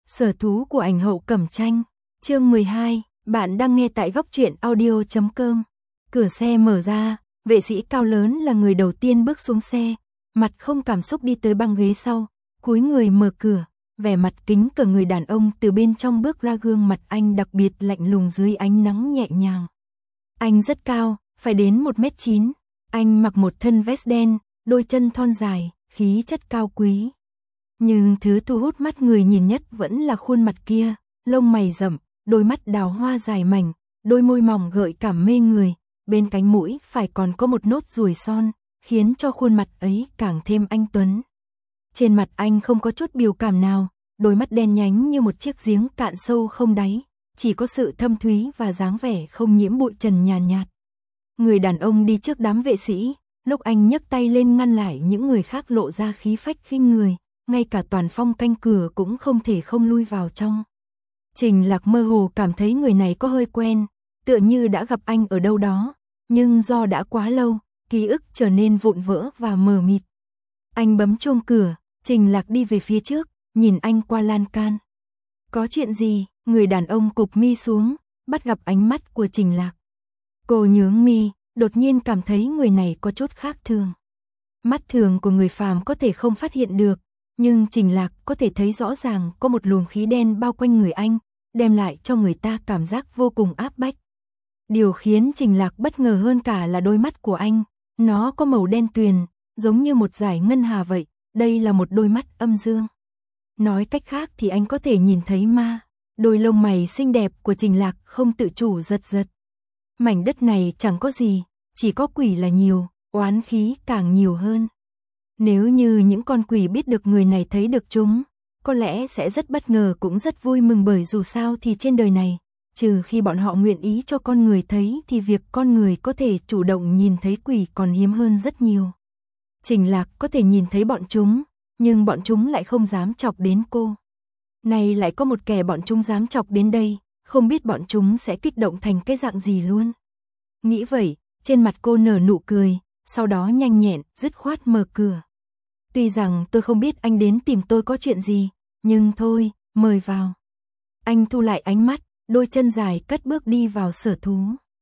Sở thú của ảnh hậu Cẩm Tranh. Chương 12, bạn đang nghe tại góc truyện audio.com. Cửa xe mở ra, vệ sĩ cao lớn là người đầu tiên bước xuống xe, mặt không cảm xúc đi tới băng ghế sau, cúi người mở cửa, vẻ mặt kính cẩn người đàn ông từ bên trong bước ra, gương mặt anh đặc biệt lạnh lùng dưới ánh nắng nhẹ nhàng. Anh rất cao, phải đến 1m9, anh mặc một thân vest đen, đôi chân thon dài, khí chất cao quý. Nhưng thứ thu hút mắt người nhìn nhất vẫn là khuôn mặt kia, lông mày rậm, đôi mắt đào hoa dài mảnh, đôi môi mỏng gợi cảm mê người, bên cánh mũi phải còn có một nốt ruồi son, khiến cho khuôn mặt ấy càng thêm anh tuấn. Trên mặt anh không có chút biểu cảm nào, đôi mắt đen nhánh như một chiếc giếng cạn sâu không đáy, chỉ có sự thâm thúy và dáng vẻ không nhiễm bụi trần nhàn nhạt. Người đàn ông đi trước đám vệ sĩ, lúc anh nhấc tay lên ngăn lại những người khác lộ ra khí phách khinh người, ngay cả Toàn Phong canh cửa cũng không thể không lui vào trong. Trình Lạc mơ hồ cảm thấy người này có hơi quen, tựa như đã gặp anh ở đâu đó, nhưng do đã quá lâu, ký ức trở nên vụn vỡ và mờ mịt. Anh bấm chuông cửa, Trình Lạc đi về phía trước, nhìn anh qua lan can. Có chuyện gì? Người đàn ông cụp mi xuống, bắt gặp ánh mắt của Trình Lạc. Cô nhướng mi, đột nhiên cảm thấy người này có chút khác thường. Mắt thường của người phàm có thể không phát hiện được, nhưng Trình Lạc có thể thấy rõ ràng có một luồng khí đen bao quanh người anh, đem lại cho người ta cảm giác vô cùng áp bách. Điều khiến Trình Lạc bất ngờ hơn cả là đôi mắt của anh, nó có màu đen tuyền, giống như một dải ngân hà vậy, đây là một đôi mắt âm dương. Nói cách khác thì anh có thể nhìn thấy ma. Đôi lông mày xinh đẹp của Trình Lạc không tự chủ giật giật. Mảnh đất này chẳng có gì, chỉ có quỷ là nhiều, oán khí càng nhiều hơn. Nếu như những con quỷ biết được người này thấy được chúng, có lẽ sẽ rất bất ngờ cũng rất vui mừng, bởi dù sao thì trên đời này, trừ khi bọn họ nguyện ý cho con người thấy thì việc con người có thể chủ động nhìn thấy quỷ còn hiếm hơn rất nhiều. Trình Lạc có thể nhìn thấy bọn chúng, nhưng bọn chúng lại không dám chọc đến cô. Này lại có một kẻ bọn chúng dám chọc đến đây, không biết bọn chúng sẽ kích động thành cái dạng gì luôn. Nghĩ vậy, trên mặt cô nở nụ cười, sau đó nhanh nhẹn, dứt khoát mở cửa. Tuy rằng tôi không biết anh đến tìm tôi có chuyện gì, nhưng thôi, mời vào. Anh thu lại ánh mắt, đôi chân dài cất bước đi vào sở thú.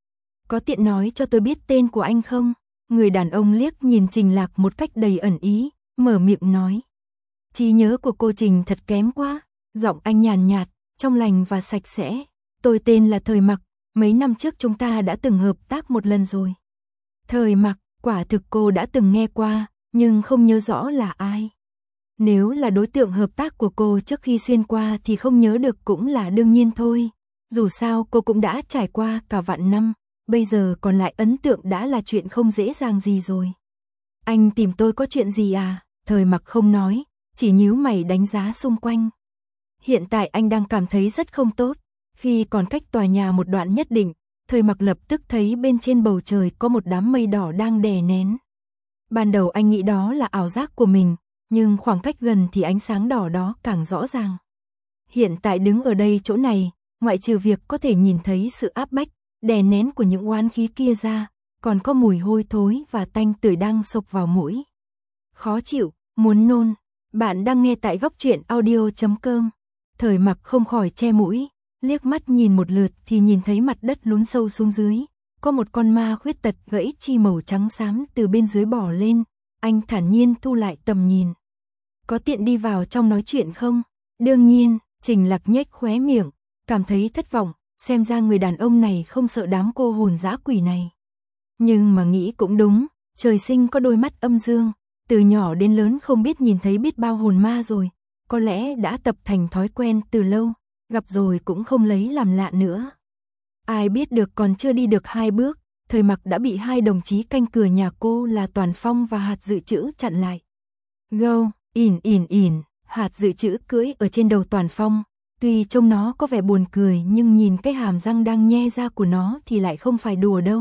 Có tiện nói cho tôi biết tên của anh không? Người đàn ông liếc nhìn Trình Lạc một cách đầy ẩn ý, mở miệng nói. Trí nhớ của cô Trình thật kém quá. Giọng anh nhàn nhạt, trong lành và sạch sẽ. Tôi tên là Thời Mặc, mấy năm trước chúng ta đã từng hợp tác một lần rồi. Thời Mặc, quả thực cô đã từng nghe qua, nhưng không nhớ rõ là ai. Nếu là đối tượng hợp tác của cô trước khi xuyên qua thì không nhớ được cũng là đương nhiên thôi. Dù sao cô cũng đã trải qua cả vạn năm, bây giờ còn lại ấn tượng đã là chuyện không dễ dàng gì rồi. Anh tìm tôi có chuyện gì à? Thời Mặc không nói, chỉ nhíu mày đánh giá xung quanh. Hiện tại anh đang cảm thấy rất không tốt. Khi còn cách tòa nhà một đoạn nhất định, Thời Mặc lập tức thấy bên trên bầu trời có một đám mây đỏ đang đè nén. Ban đầu anh nghĩ đó là ảo giác của mình, nhưng khoảng cách gần thì ánh sáng đỏ đó càng rõ ràng. Hiện tại đứng ở đây chỗ này, ngoại trừ việc có thể nhìn thấy sự áp bách, đè nén của những oán khí kia ra, còn có mùi hôi thối và tanh tưởi đang xộc vào mũi. Khó chịu, muốn nôn. Bạn đang nghe tại góc truyện audio.com. Thời Mặc không khỏi che mũi, liếc mắt nhìn một lượt thì nhìn thấy mặt đất lún sâu xuống dưới, có một con ma khuyết tật gãy chi màu trắng xám từ bên dưới bò lên, anh thản nhiên thu lại tầm nhìn. Có tiện đi vào trong nói chuyện không? Đương nhiên, Trình Lạc nhếch khóe miệng, cảm thấy thất vọng, xem ra người đàn ông này không sợ đám cô hồn dã quỷ này. Nhưng mà nghĩ cũng đúng, trời sinh có đôi mắt âm dương, từ nhỏ đến lớn không biết nhìn thấy biết bao hồn ma rồi. Có lẽ đã tập thành thói quen từ lâu, gặp rồi cũng không lấy làm lạ nữa. Ai biết được còn chưa đi được 2 bước, Thời Mặc đã bị 2 đồng chí canh cửa nhà cô là Toàn Phong và Hạt Dự Trữ chặn lại. Gâu, ỉn, Hạt Dự Trữ cưỡi ở trên đầu Toàn Phong, tuy trông nó có vẻ buồn cười nhưng nhìn cái hàm răng đang nhe ra của nó thì lại không phải đùa đâu.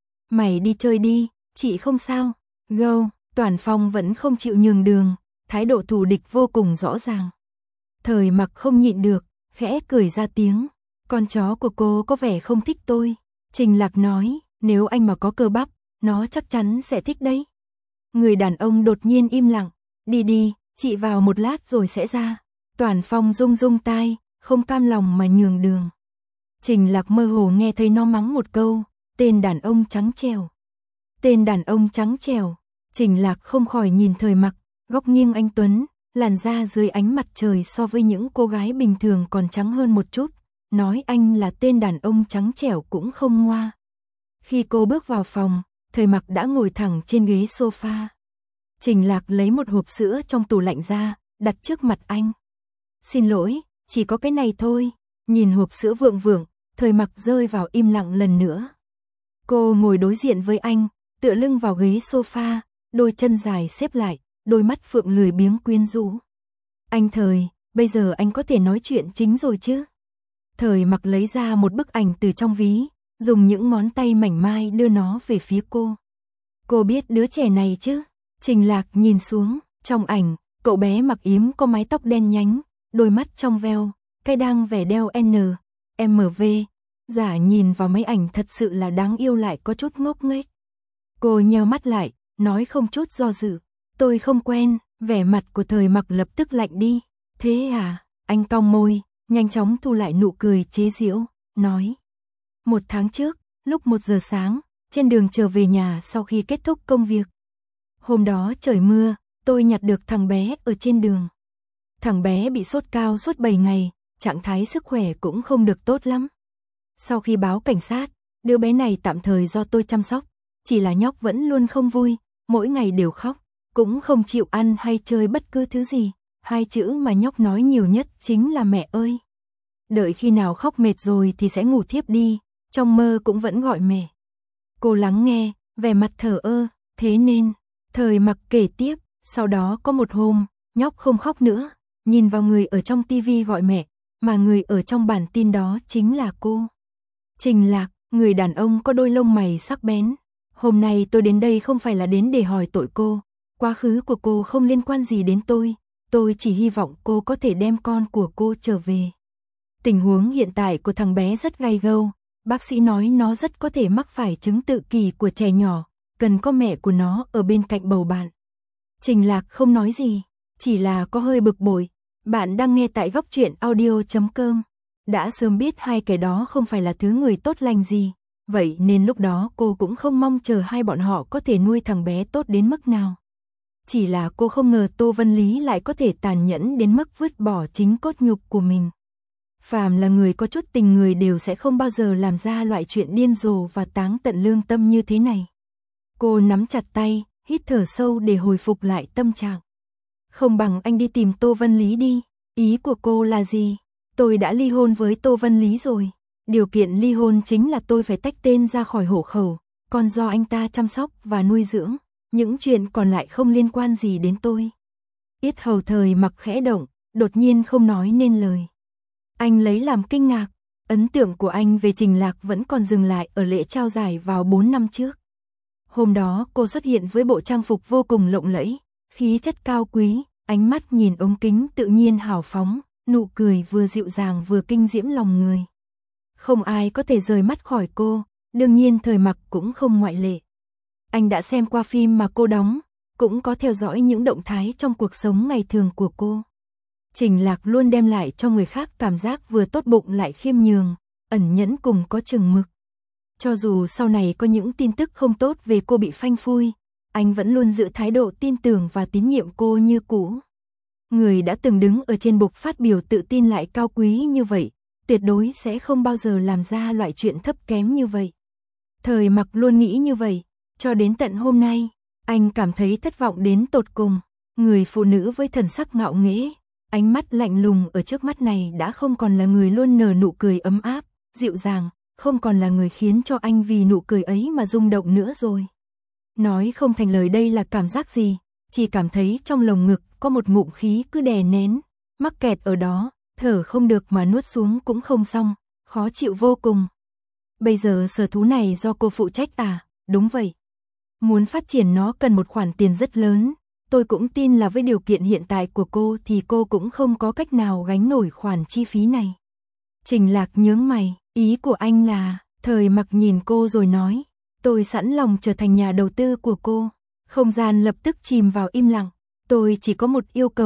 Mày đi chơi đi, chị không sao. Gâu, Toàn Phong vẫn không chịu nhường đường. Thái độ thù địch vô cùng rõ ràng. Thời Mặc không nhịn được, khẽ cười ra tiếng. Con chó của cô có vẻ không thích tôi. Trình Lạc nói, nếu anh mà có cơ bắp, nó chắc chắn sẽ thích đấy. Người đàn ông đột nhiên im lặng. Đi đi, chị vào một lát rồi sẽ ra. Toản Phong rung rung tai, không cam lòng mà nhường đường. Trình Lạc mơ hồ nghe thấy nó mắng một câu, tên đàn ông trắng trẻo. Tên đàn ông trắng trẻo, Trình Lạc không khỏi nhìn Thời Mặc, góc nghiêng anh tuấn, làn da dưới ánh mặt trời so với những cô gái bình thường còn trắng hơn một chút, nói anh là tên đàn ông trắng trẻo cũng không ngoa. Khi cô bước vào phòng, Thời Mặc đã ngồi thẳng trên ghế sofa. Trình Lạc lấy một hộp sữa trong tủ lạnh ra, đặt trước mặt anh. Xin lỗi, chỉ có cái này thôi. Nhìn hộp sữa vượng vượng, Thời Mặc rơi vào im lặng lần nữa. Cô ngồi đối diện với anh, tựa lưng vào ghế sofa, đôi chân dài xếp lại, đôi mắt phượng lười biếng quyến rũ. Anh Thời, bây giờ anh có thể nói chuyện chính rồi chứ? Thời Mặc lấy ra một bức ảnh từ trong ví, dùng những ngón tay mảnh mai đưa nó về phía cô. Cô biết đứa trẻ này chứ? Trình Lạc nhìn xuống, trong ảnh, cậu bé mặc yếm có mái tóc đen nhánh, đôi mắt trong veo, cái đang vẻ đeo MV. Giả nhìn vào mấy ảnh thật sự là đáng yêu lại có chút ngốc nghếch. Cô nheo mắt lại, nói không chút do dự. Tôi không quen, vẻ mặt của Thời Mặc lập tức lạnh đi. Thế à, anh cong môi, nhanh chóng thu lại nụ cười chế giễu, nói. 1 tháng trước, lúc 1 giờ sáng, trên đường trở về nhà sau khi kết thúc công việc. Hôm đó trời mưa, tôi nhặt được thằng bé ở trên đường. Thằng bé bị sốt cao suốt 7 ngày, trạng thái sức khỏe cũng không được tốt lắm. Sau khi báo cảnh sát, đứa bé này tạm thời do tôi chăm sóc, chỉ là nhóc vẫn luôn không vui, mỗi ngày đều khóc, cũng không chịu ăn hay chơi bất cứ thứ gì. 2 chữ mà nhóc nói nhiều nhất chính là mẹ ơi. Đợi khi nào khóc mệt rồi thì sẽ ngủ thiếp đi, trong mơ cũng vẫn gọi mẹ. Cô lắng nghe, vẻ mặt thờ ơ, thế nên, Thời Mặc kể tiếp, sau đó có một hôm, nhóc không khóc nữa, nhìn vào người ở trong tivi gọi mẹ, mà người ở trong bản tin đó chính là cô. Trình Lạc, người đàn ông có đôi lông mày sắc bén. Hôm nay tôi đến đây không phải là đến để hỏi tội cô, quá khứ của cô không liên quan gì đến tôi chỉ hy vọng cô có thể đem con của cô trở về. Tình huống hiện tại của thằng bé rất gay gâu, bác sĩ nói nó rất có thể mắc phải chứng tự kỷ của trẻ nhỏ, cần có mẹ của nó ở bên cạnh bầu bạn. Trình Lạc không nói gì, chỉ là có hơi bực bội. Bạn đang nghe tại Góc Truyện Audio.com. Đã sớm biết hai kẻ đó không phải là thứ người tốt lành gì, vậy nên lúc đó cô cũng không mong chờ hai bọn họ có thể nuôi thằng bé tốt đến mức nào. Chỉ là cô không ngờ Tô Vân Lý lại có thể tàn nhẫn đến mức vứt bỏ chính cốt nhục của mình. Phàm là người có chút tình người đều sẽ không bao giờ làm ra loại chuyện điên rồ và táng tận lương tâm như thế này. Cô nắm chặt tay, hít thở sâu để hồi phục lại tâm trạng. Không bằng anh đi tìm Tô Vân Lý đi. Ý của cô là gì? Tôi đã ly hôn với Tô Vân Lý rồi. Điều kiện ly hôn chính là tôi phải tách tên ra khỏi hộ khẩu, còn do anh ta chăm sóc và nuôi dưỡng. Những chuyện còn lại không liên quan gì đến tôi. Yết hầu Thời Mặc khẽ động, đột nhiên không nói nên lời. Anh lấy làm kinh ngạc, ấn tượng của anh về Trình Lạc vẫn còn dừng lại ở lễ trao giải vào 4 năm trước. Hôm đó cô xuất hiện với bộ trang phục vô cùng lộng lẫy, khí chất cao quý, ánh mắt nhìn ống kính tự nhiên hào phóng, nụ cười vừa dịu dàng vừa kinh diễm lòng người. Không ai có thể rời mắt khỏi cô, đương nhiên Thời Mặc cũng không ngoại lệ. Anh đã xem qua phim mà cô đóng, cũng có theo dõi những động thái trong cuộc sống ngày thường của cô. Trình Lạc luôn đem lại cho người khác cảm giác vừa tốt bụng lại khiêm nhường, ẩn nhẫn cùng có chừng mực. Cho dù sau này có những tin tức không tốt về cô bị phanh phui, anh vẫn luôn giữ thái độ tin tưởng và tín nhiệm cô như cũ. Người đã từng đứng ở trên bục phát biểu tự tin lại cao quý như vậy, tuyệt đối sẽ không bao giờ làm ra loại chuyện thấp kém như vậy. Thời Mặc luôn nghĩ như vậy, cho đến tận hôm nay, anh cảm thấy thất vọng đến tột cùng. Người phụ nữ với thần sắc ngạo nghễ, ánh mắt lạnh lùng ở trước mắt này đã không còn là người luôn nở nụ cười ấm áp, dịu dàng, không còn là người khiến cho anh vì nụ cười ấy mà rung động nữa rồi. Nói không thành lời đây là cảm giác gì, chỉ cảm thấy trong lồng ngực có một ngụm khí cứ đè nén, mắc kẹt ở đó, thở không được mà nuốt xuống cũng không xong, khó chịu vô cùng. Bây giờ sở thú này do cô phụ trách à? Đúng vậy. Muốn phát triển nó cần một khoản tiền rất lớn, tôi cũng tin là với điều kiện hiện tại của cô thì cô cũng không có cách nào gánh nổi khoản chi phí này. Trình Lạc nhướng mày, ý của anh là, Thời Mặc nhìn cô rồi nói, tôi sẵn lòng trở thành nhà đầu tư của cô. Không gian lập tức chìm vào im lặng, tôi chỉ có một yêu cầu,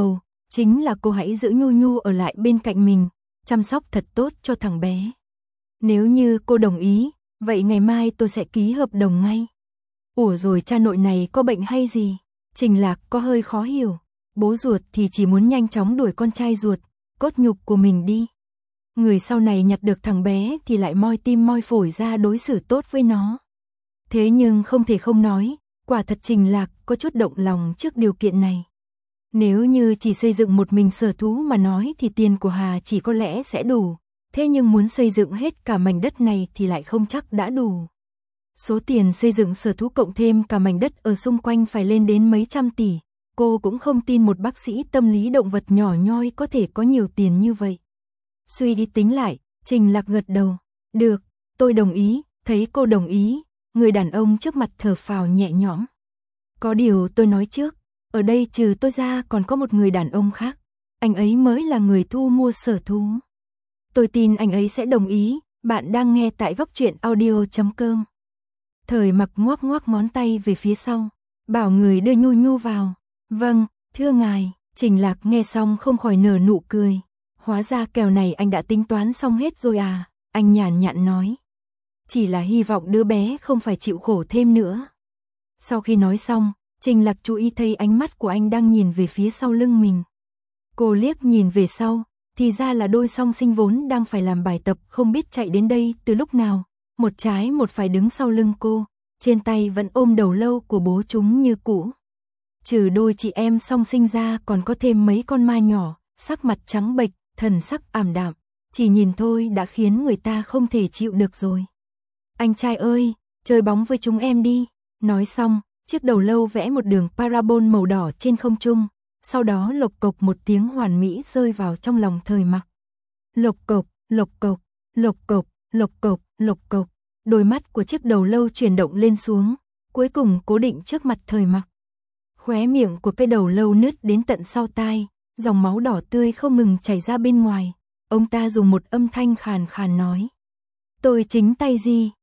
chính là cô hãy giữ Nhu Nhu ở lại bên cạnh mình, chăm sóc thật tốt cho thằng bé. Nếu như cô đồng ý, vậy ngày mai tôi sẽ ký hợp đồng ngay. Ủa rồi cha nội này có bệnh hay gì? Trình Lạc có hơi khó hiểu. Bố ruột thì chỉ muốn nhanh chóng đuổi con trai ruột, cốt nhục của mình đi. Người sau này nhặt được thằng bé thì lại moi tim moi phổi ra đối xử tốt với nó. Thế nhưng không thể không nói, quả thật Trình Lạc có chút động lòng trước điều kiện này. Nếu như chỉ xây dựng một mình sở thú mà nói thì tiền của Hà chỉ có lẽ sẽ đủ. Thế nhưng muốn xây dựng hết cả mảnh đất này thì lại không chắc đã đủ. Số tiền xây dựng sở thú cộng thêm cả mảnh đất ở xung quanh phải lên đến mấy trăm tỷ. Cô cũng không tin một bác sĩ tâm lý động vật nhỏ nhoi có thể có nhiều tiền như vậy. Suy đi tính lại, Trình Lạc gật đầu. Được, tôi đồng ý. Thấy cô đồng ý, người đàn ông trước mặt thở phào nhẹ nhõm. Có điều tôi nói trước, ở đây trừ tôi ra còn có một người đàn ông khác. Anh ấy mới là người thu mua sở thú. Tôi tin anh ấy sẽ đồng ý. Bạn đang nghe tại Góc Truyện Audio.com. Thời Mặc ngoắc ngoắc ngón tay về phía sau, bảo người đưa Nhu Nhu vào. Vâng, thưa ngài. Trình Lạc nghe xong không khỏi nở nụ cười. Hóa ra kèo này anh đã tính toán xong hết rồi à? Anh nhàn nhạt nói. Chỉ là hy vọng đứa bé không phải chịu khổ thêm nữa. Sau khi nói xong, Trình Lạc chú ý thấy ánh mắt của anh đang nhìn về phía sau lưng mình. Cô liếc nhìn về sau, thì ra là đôi song sinh vốn đang phải làm bài tập không biết chạy đến đây từ lúc nào. Một trái một phải đứng sau lưng cô, trên tay vẫn ôm đầu lâu của bố chúng như cũ. Trừ đôi chị em song sinh ra còn có thêm mấy con ma nhỏ, sắc mặt trắng bệch, thần sắc ảm đạm, chỉ nhìn thôi đã khiến người ta không thể chịu được rồi. Anh trai ơi, chơi bóng với chúng em đi. Nói xong, chiếc đầu lâu vẽ một đường parabol màu đỏ trên không trung, sau đó lộc cộc một tiếng hoàn mỹ rơi vào trong lòng Thời Mặc. Lộc cộc, lộc cộc, lộc cộc, lộc cộc, lộc cộc. Đôi mắt của chiếc đầu lâu chuyển động lên xuống, cuối cùng cố định trước mặt Thời Mặc. Khóe miệng của cái đầu lâu nứt đến tận sau tai, dòng máu đỏ tươi không ngừng chảy ra bên ngoài. Ông ta dùng một âm thanh khàn khàn nói. Tôi chính tay gì,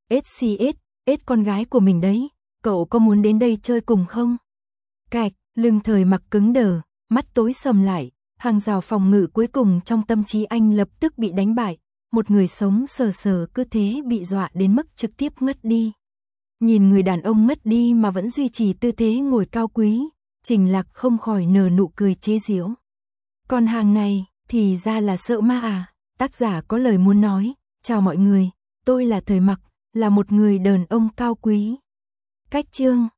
SCS, con gái của mình đấy, cậu có muốn đến đây chơi cùng không? Cạch, lưng Thời Mặc cứng đờ, mắt tối sầm lại, hàng rào phòng ngự cuối cùng trong tâm trí anh lập tức bị đánh bại. Một người sống sờ sờ cứ thế bị dọa đến mức trực tiếp ngất đi. Nhìn người đàn ông ngất đi mà vẫn duy trì tư thế ngồi cao quý, Trình Lạc không khỏi nở nụ cười chế giễu. Con hàng này, thì ra là sợ ma à? Tác giả có lời muốn nói. Chào mọi người, tôi là Thời Mặc, là một người đàn ông cao quý. Cách chương